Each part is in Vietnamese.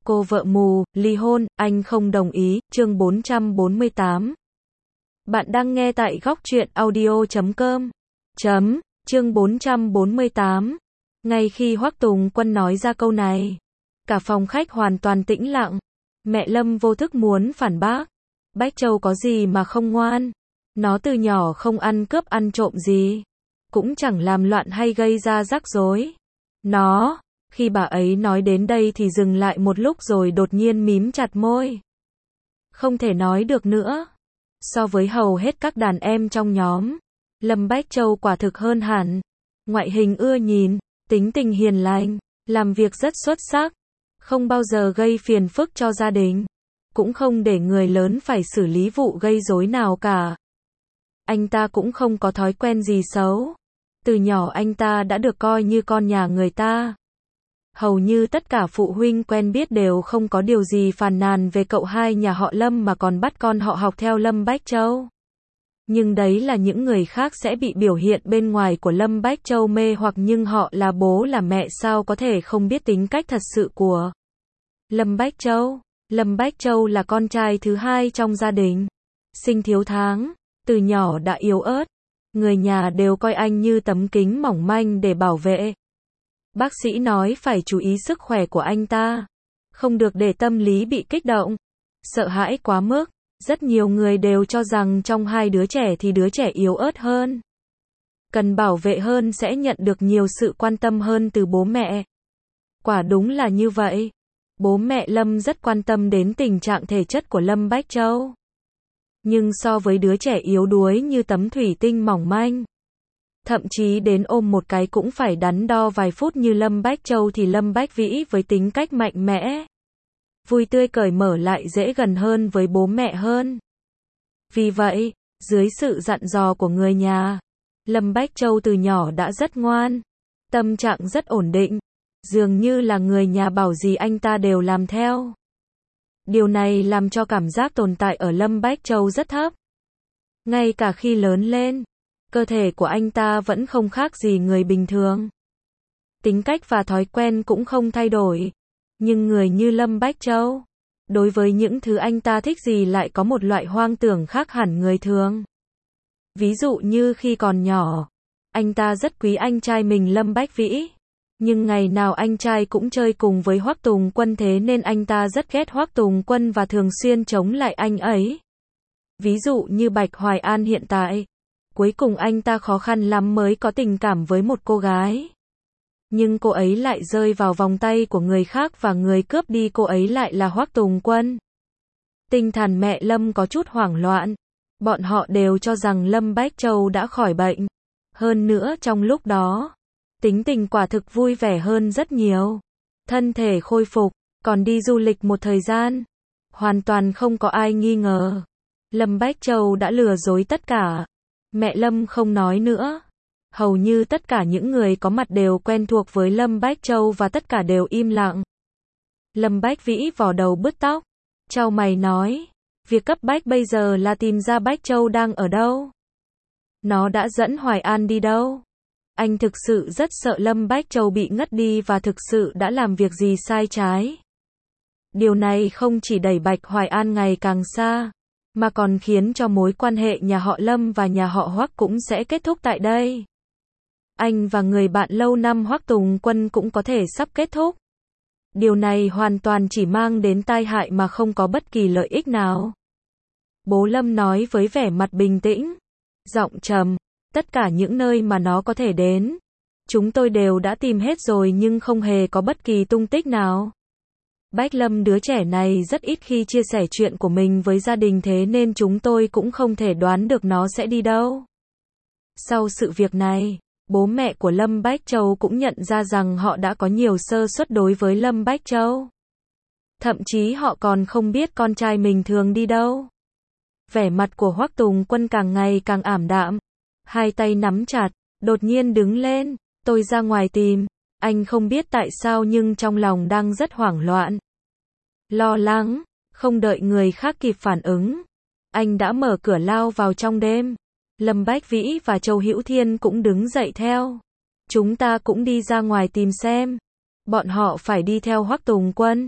Cô vợ mù, ly hôn, anh không đồng ý, chương 448. Bạn đang nghe tại góc truyện audio.com. Chương 448. Ngay khi Hoắc Tùng Quân nói ra câu này, cả phòng khách hoàn toàn tĩnh lặng. Mẹ Lâm vô thức muốn phản bác. Bách Châu có gì mà không ngoan? Nó từ nhỏ không ăn cướp ăn trộm gì, cũng chẳng làm loạn hay gây ra rắc rối. Khi bà ấy nói đến đây thì dừng lại một lúc rồi đột nhiên mím chặt môi. Không thể nói được nữa. So với hầu hết các đàn em trong nhóm, Lâm Bách Châu quả thực hơn hẳn. Ngoại hình ưa nhìn, tính tình hiền lành, làm việc rất xuất sắc, không bao giờ gây phiền phức cho gia đình, cũng không để người lớn phải xử lý vụ gây rối nào cả. Anh ta cũng không có thói quen gì xấu. Từ nhỏ anh ta đã được coi như con nhà người ta. Hầu như tất cả phụ huynh quen biết đều không có điều gì phàn nàn về cậu hai nhà họ Lâm mà còn bắt con họ học theo Lâm Bách Châu. Nhưng đấy là những người khác sẽ bị biểu hiện bên ngoài của Lâm Bách Châu mê hoặc, nhưng họ là bố là mẹ sao có thể không biết tính cách thật sự của Lâm Bách Châu. Lâm Bách Châu là con trai thứ hai trong gia đình, sinh thiếu tháng, từ nhỏ đã yếu ớt. Người nhà đều coi anh như tấm kính mỏng manh để bảo vệ. Bác sĩ nói phải chú ý sức khỏe của anh ta, không được để tâm lý bị kích động, sợ hãi quá mức. Rất nhiều người đều cho rằng trong hai đứa trẻ thì đứa trẻ yếu ớt hơn, cần bảo vệ hơn, sẽ nhận được nhiều sự quan tâm hơn từ bố mẹ. Quả đúng là như vậy. Bố mẹ Lâm rất quan tâm đến tình trạng thể chất của Lâm Bách Châu. Nhưng so với đứa trẻ yếu đuối như tấm thủy tinh mỏng manh, thậm chí đến ôm một cái cũng phải đắn đo vài phút như Lâm Bách Châu thì Lâm Bách Vĩ với tính cách mạnh mẽ, vui tươi cởi mở lại dễ gần hơn với bố mẹ hơn. Vì vậy, dưới sự dặn dò của người nhà, Lâm Bách Châu từ nhỏ đã rất ngoan, tâm trạng rất ổn định, dường như là người nhà bảo gì anh ta đều làm theo. Điều này làm cho cảm giác tồn tại ở Lâm Bách Châu rất thấp. Ngay cả khi lớn lên, cơ thể của anh ta vẫn không khác gì người bình thường. Tính cách và thói quen cũng không thay đổi. Nhưng người như Lâm Bách Châu, đối với những thứ anh ta thích gì lại có một loại hoang tưởng khác hẳn người thường. Ví dụ như khi còn nhỏ, anh ta rất quý anh trai mình Lâm Bách Vĩ. Nhưng ngày nào anh trai cũng chơi cùng với Hoắc Tùng Quân, thế nên anh ta rất ghét Hoắc Tùng Quân và thường xuyên chống lại anh ấy. Ví dụ như Bạch Hoài An hiện tại, cuối cùng anh ta khó khăn lắm mới có tình cảm với một cô gái. Nhưng cô ấy lại rơi vào vòng tay của người khác và người cướp đi cô ấy lại là Hoắc Tùng Quân. Tinh thần mẹ Lâm có chút hoảng loạn. Bọn họ đều cho rằng Lâm Bách Châu đã khỏi bệnh. Hơn nữa trong lúc đó, tính tình quả thực vui vẻ hơn rất nhiều. Thân thể khôi phục, còn đi du lịch một thời gian. Hoàn toàn không có ai nghi ngờ Lâm Bách Châu đã lừa dối tất cả. Mẹ Lâm không nói nữa. Hầu như tất cả những người có mặt đều quen thuộc với Lâm Bách Châu và tất cả đều im lặng. Lâm Bách Vĩ vò đầu bứt tóc, chau mày nói, việc cấp bách bây giờ là tìm ra Bách Châu đang ở đâu. Nó đã dẫn Hoài An đi đâu? Anh thực sự rất sợ Lâm Bách Châu bị ngất đi và thực sự đã làm việc gì sai trái. Điều này không chỉ đẩy Bạch Hoài An ngày càng xa, mà còn khiến cho mối quan hệ nhà họ Lâm và nhà họ Hoắc cũng sẽ kết thúc tại đây. Anh và người bạn lâu năm Hoắc Tùng Quân cũng có thể sắp kết thúc. Điều này hoàn toàn chỉ mang đến tai hại mà không có bất kỳ lợi ích nào. Bố Lâm nói với vẻ mặt bình tĩnh, giọng trầm, tất cả những nơi mà nó có thể đến, chúng tôi đều đã tìm hết rồi nhưng không hề có bất kỳ tung tích nào. Bách Lâm đứa trẻ này rất ít khi chia sẻ chuyện của mình với gia đình, thế nên chúng tôi cũng không thể đoán được nó sẽ đi đâu. Sau sự việc này, bố mẹ của Lâm Bách Châu cũng nhận ra rằng họ đã có nhiều sơ suất đối với Lâm Bách Châu. Thậm chí họ còn không biết con trai mình thường đi đâu. Vẻ mặt của Hoắc Tùng Quân càng ngày càng ảm đạm, hai tay nắm chặt, đột nhiên đứng lên, tôi ra ngoài tìm. Anh không biết tại sao nhưng trong lòng đang rất hoảng loạn, lo lắng. Không đợi người khác kịp phản ứng, anh đã mở cửa lao vào trong đêm. Lâm Bách Vĩ và Châu Hữu Thiên cũng đứng dậy theo. Chúng ta cũng đi ra ngoài tìm xem. Bọn họ phải đi theo Hoắc Tùng Quân.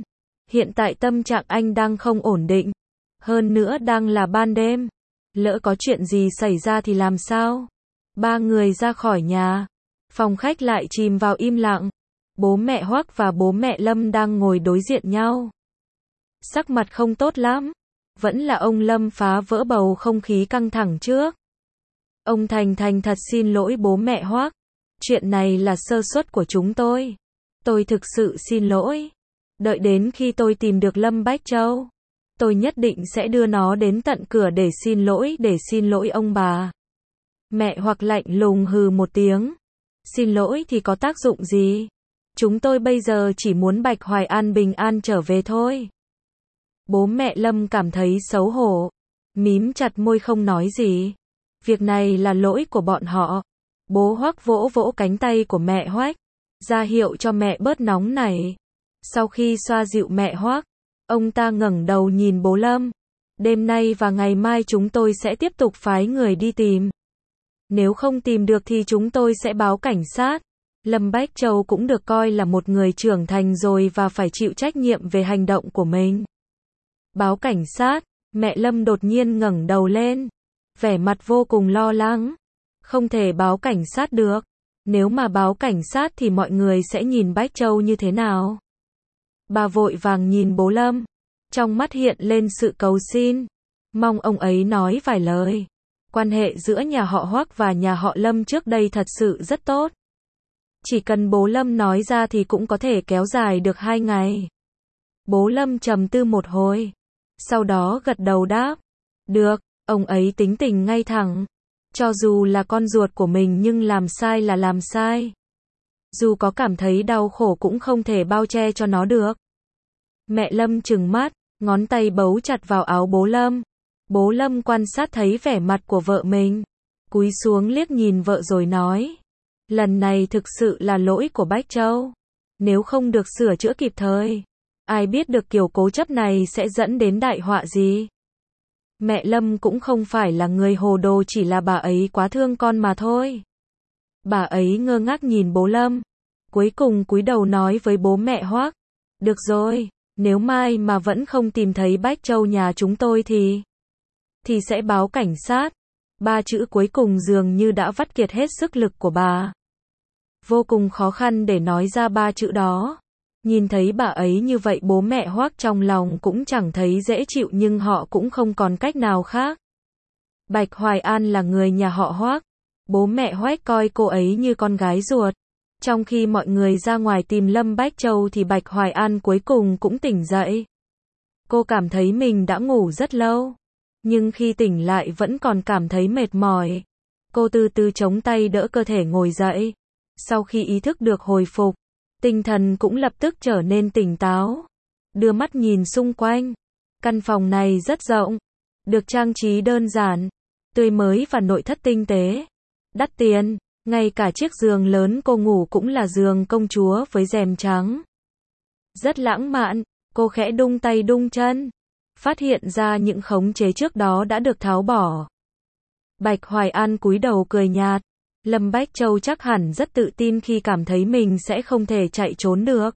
Hiện tại tâm trạng anh đang không ổn định. Hơn nữa đang là ban đêm. Lỡ có chuyện gì xảy ra thì làm sao? Ba người ra khỏi nhà. Phòng khách lại chìm vào im lặng. Bố mẹ Hoắc và bố mẹ Lâm đang ngồi đối diện nhau. Sắc mặt không tốt lắm. Vẫn là ông Lâm phá vỡ bầu không khí căng thẳng trước. Ông Thành thật xin lỗi bố mẹ Hoắc. Chuyện này là sơ suất của chúng tôi. Tôi thực sự xin lỗi. Đợi đến khi tôi tìm được Lâm Bách Châu, tôi nhất định sẽ đưa nó đến tận cửa để xin lỗi ông bà. Mẹ Hoắc lạnh lùng hừ một tiếng. Xin lỗi thì có tác dụng gì? Chúng tôi bây giờ chỉ muốn Bạch Hoài An bình an trở về thôi. Bố mẹ Lâm cảm thấy xấu hổ, mím chặt môi không nói gì. Việc này là lỗi của bọn họ. Bố Hoắc vỗ vỗ cánh tay của mẹ Hoắc, ra hiệu cho mẹ bớt nóng nảy. Sau khi xoa dịu mẹ Hoắc, ông ta ngẩng đầu nhìn bố Lâm. Đêm nay và ngày mai chúng tôi sẽ tiếp tục phái người đi tìm. Nếu không tìm được thì chúng tôi sẽ báo cảnh sát. Lâm Bách Châu cũng được coi là một người trưởng thành rồi và phải chịu trách nhiệm về hành động của mình. Báo cảnh sát, mẹ Lâm đột nhiên ngẩng đầu lên, vẻ mặt vô cùng lo lắng. Không thể báo cảnh sát được. Nếu mà báo cảnh sát thì mọi người sẽ nhìn Bách Châu như thế nào? Bà vội vàng nhìn bố Lâm, trong mắt hiện lên sự cầu xin, mong ông ấy nói vài lời. Quan hệ giữa nhà họ Hoắc và nhà họ Lâm trước đây thật sự rất tốt. Chỉ cần bố Lâm nói ra thì cũng có thể kéo dài được 2 ngày. Bố Lâm trầm tư một hồi, sau đó gật đầu đáp. Được, ông ấy tính tình ngay thẳng. Cho dù là con ruột của mình nhưng làm sai là làm sai. Dù có cảm thấy đau khổ cũng không thể bao che cho nó được. Mẹ Lâm trừng mắt, ngón tay bấu chặt vào áo bố Lâm. Bố Lâm quan sát thấy vẻ mặt của vợ mình, cúi xuống liếc nhìn vợ rồi nói. Lần này thực sự là lỗi của Bách Châu. Nếu không được sửa chữa kịp thời, ai biết được kiểu cố chấp này sẽ dẫn đến đại họa gì. Mẹ Lâm cũng không phải là người hồ đồ, chỉ là bà ấy quá thương con mà thôi. Bà ấy ngơ ngác nhìn bố Lâm, cuối cùng cúi đầu nói với bố mẹ Hoắc. Được rồi, nếu mai mà vẫn không tìm thấy Bách Châu nhà chúng tôi thì sẽ báo cảnh sát. 3 chữ cuối cùng dường như đã vắt kiệt hết sức lực của bà. Vô cùng khó khăn để nói ra 3 chữ đó. Nhìn thấy bà ấy như vậy bố mẹ Hoắc trong lòng cũng chẳng thấy dễ chịu nhưng họ cũng không còn cách nào khác. Bạch Hoài An là người nhà họ Hoắc. Bố mẹ Hoắc coi cô ấy như con gái ruột. Trong khi mọi người ra ngoài tìm Lâm Bách Châu thì Bạch Hoài An cuối cùng cũng tỉnh dậy. Cô cảm thấy mình đã ngủ rất lâu, nhưng khi tỉnh lại vẫn còn cảm thấy mệt mỏi. Cô từ từ chống tay đỡ cơ thể ngồi dậy. Sau khi ý thức được hồi phục, tinh thần cũng lập tức trở nên tỉnh táo. Đưa mắt nhìn xung quanh. Căn phòng này rất rộng, được trang trí đơn giản, tươi mới và nội thất tinh tế, đắt tiền. Ngay cả chiếc giường lớn cô ngủ cũng là giường công chúa với rèm trắng. Rất lãng mạn, cô khẽ đung tay đung chân, phát hiện ra những khống chế trước đó đã được tháo bỏ. Bạch Hoài An cúi đầu cười nhạt. Lâm Bách Châu chắc hẳn rất tự tin khi cảm thấy mình sẽ không thể chạy trốn được.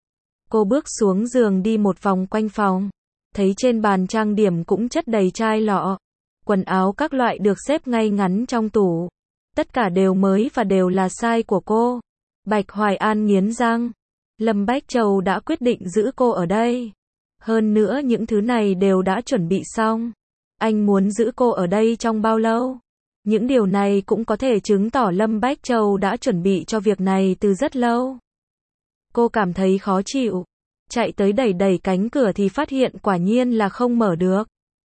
Cô bước xuống giường đi một vòng quanh phòng, thấy trên bàn trang điểm cũng chất đầy chai lọ, quần áo các loại được xếp ngay ngắn trong tủ. Tất cả đều mới và đều là size của cô. Bạch Hoài An nghiến răng. Lâm Bách Châu đã quyết định giữ cô ở đây. Hơn nữa những thứ này đều đã chuẩn bị xong. Anh muốn giữ cô ở đây trong bao lâu? Những điều này cũng có thể chứng tỏ Lâm Bách Châu đã chuẩn bị cho việc này từ rất lâu. Cô cảm thấy khó chịu. Chạy tới đẩy cánh cửa thì phát hiện quả nhiên là không mở được.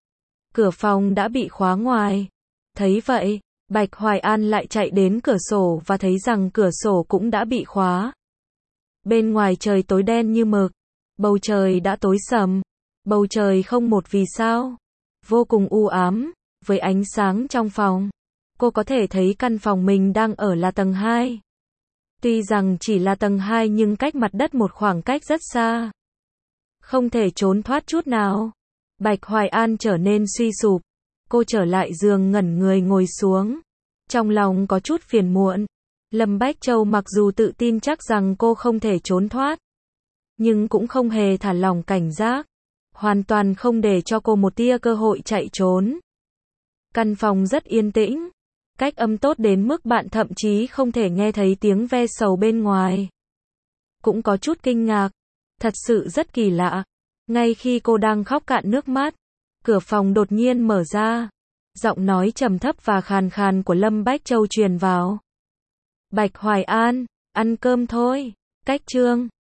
Cửa phòng đã bị khóa ngoài. Thấy vậy, Bạch Hoài An lại chạy đến cửa sổ và thấy rằng cửa sổ cũng đã bị khóa. Bên ngoài trời tối đen như mực. Bầu trời đã tối sầm. Bầu trời không một vì sao. Vô cùng u ám, với ánh sáng trong phòng. Cô có thể thấy căn phòng mình đang ở là tầng 2. Tuy rằng chỉ là tầng 2 nhưng cách mặt đất một khoảng cách rất xa. Không thể trốn thoát chút nào. Bạch Hoài An trở nên suy sụp. Cô trở lại giường ngẩn người ngồi xuống. Trong lòng có chút phiền muộn. Lâm Bách Châu mặc dù tự tin chắc rằng cô không thể trốn thoát, nhưng cũng không hề thả lỏng cảnh giác, hoàn toàn không để cho cô một tia cơ hội chạy trốn. Căn phòng rất yên tĩnh, cách âm tốt đến mức bạn thậm chí không thể nghe thấy tiếng ve sầu bên ngoài. Cũng có chút kinh ngạc, thật sự rất kỳ lạ. Ngay khi cô đang khóc cạn nước mắt, cửa phòng đột nhiên mở ra. Giọng nói trầm thấp và khàn khàn của Lâm Bách Châu truyền vào. Bạch Hoài An, ăn cơm thôi. Cách chương